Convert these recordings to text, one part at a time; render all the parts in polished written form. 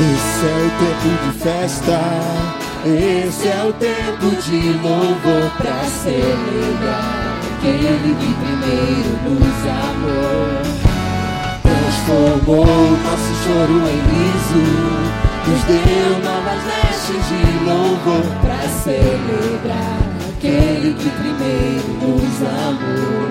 Esse é o tempo de festa, esse é o tempo de louvor pra celebrar aquele que primeiro nos amou. Transformou nosso choro em riso, nos deu novas vestes de louvor pra celebrar aquele que primeiro nos amou.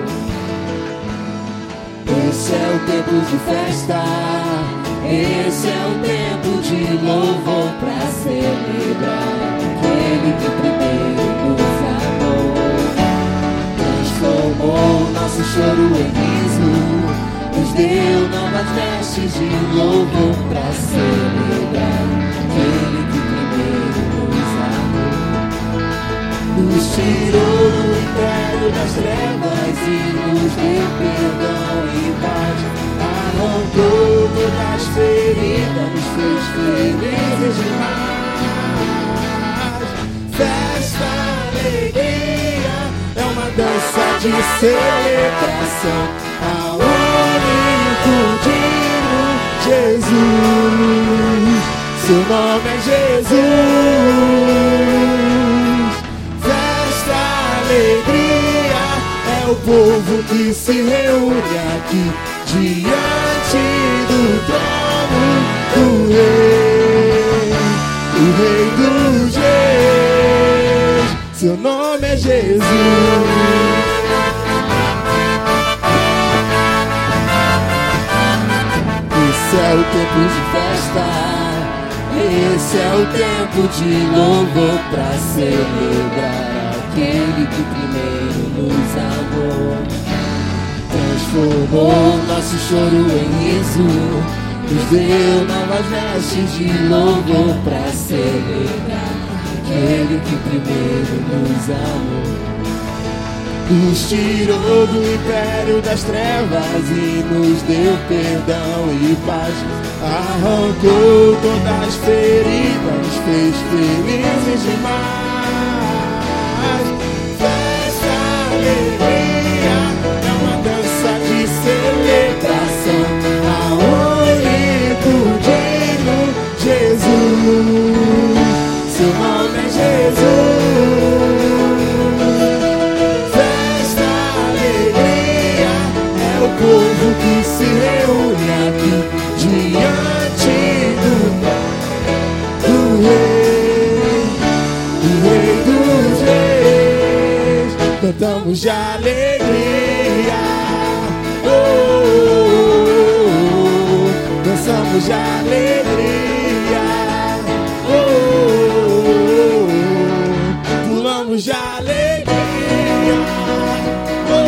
Esse é o tempo de festa, esse é o tempo de louvor pra celebrar aquele que primeiro nos amou. Transformou nosso choro em riso, nos deu novas vestes de louvor pra celebrar aquele que primeiro nos amou. Nos tirou do império das trevas e nos deu perdão e paz. Arrancou todas as feridas, nos fez felizes demais. Festa, alegria, é uma dança de celebração ao único digno Jesus. Seu nome é Jesus. Festa, alegria, é o povo que se reúne aqui diante do trono do Rei dos Reis. Seu nome é Jesus. Esse é o tempo de festa, esse é o tempo de louvor pra celebrar aquele que primeiro nos amou. Transformou nosso choro em riso, nos deu novas vestes de louvor pra celebrar aquele que primeiro nos amou. Nos tirou do império das trevas e nos deu perdão e paz. Arrancou todas as feridas, nos fez felizes demais. Festa, alegria, é uma dança de celebração ao único digno Jesus. Seu nome é Jesus. Festa, alegria, é o povo que se reúne aqui diante do Rei dos Reis. Cantamos de alegria, oh, oh, oh. Dançamos de alegria, oh, oh, oh. Pulamos de alegria, oh, oh,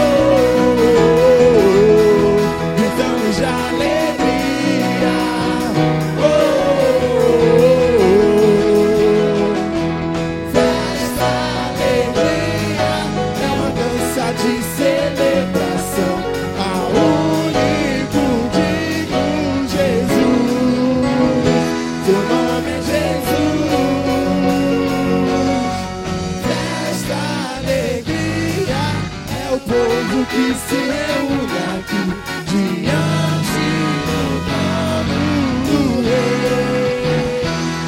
oh. Gritamos de alegria, oh, oh, oh. Festa, alegria, é uma dança de celebração ao único digno Jesus. Seu nome é Jesus. Festa, alegria, é o povo que se reúne aqui diante do trono do Rei.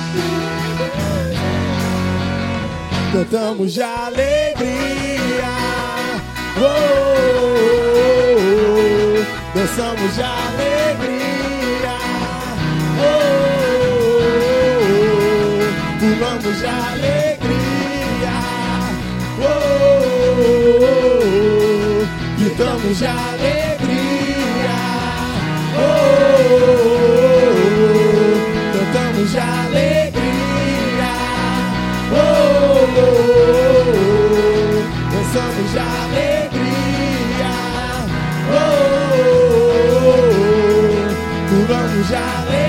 Cantamos de alegria, oh, oh, oh. Dançamos de alegria, oh, oh, oh. Pulamos de alegria, oh, oh, oh. Gritamos de alegria, oh, oh, oh. Cantamos de alegria, oh, oh, oh. Dançamos de alegria, oh, oh, oh. Pulamos de alegria.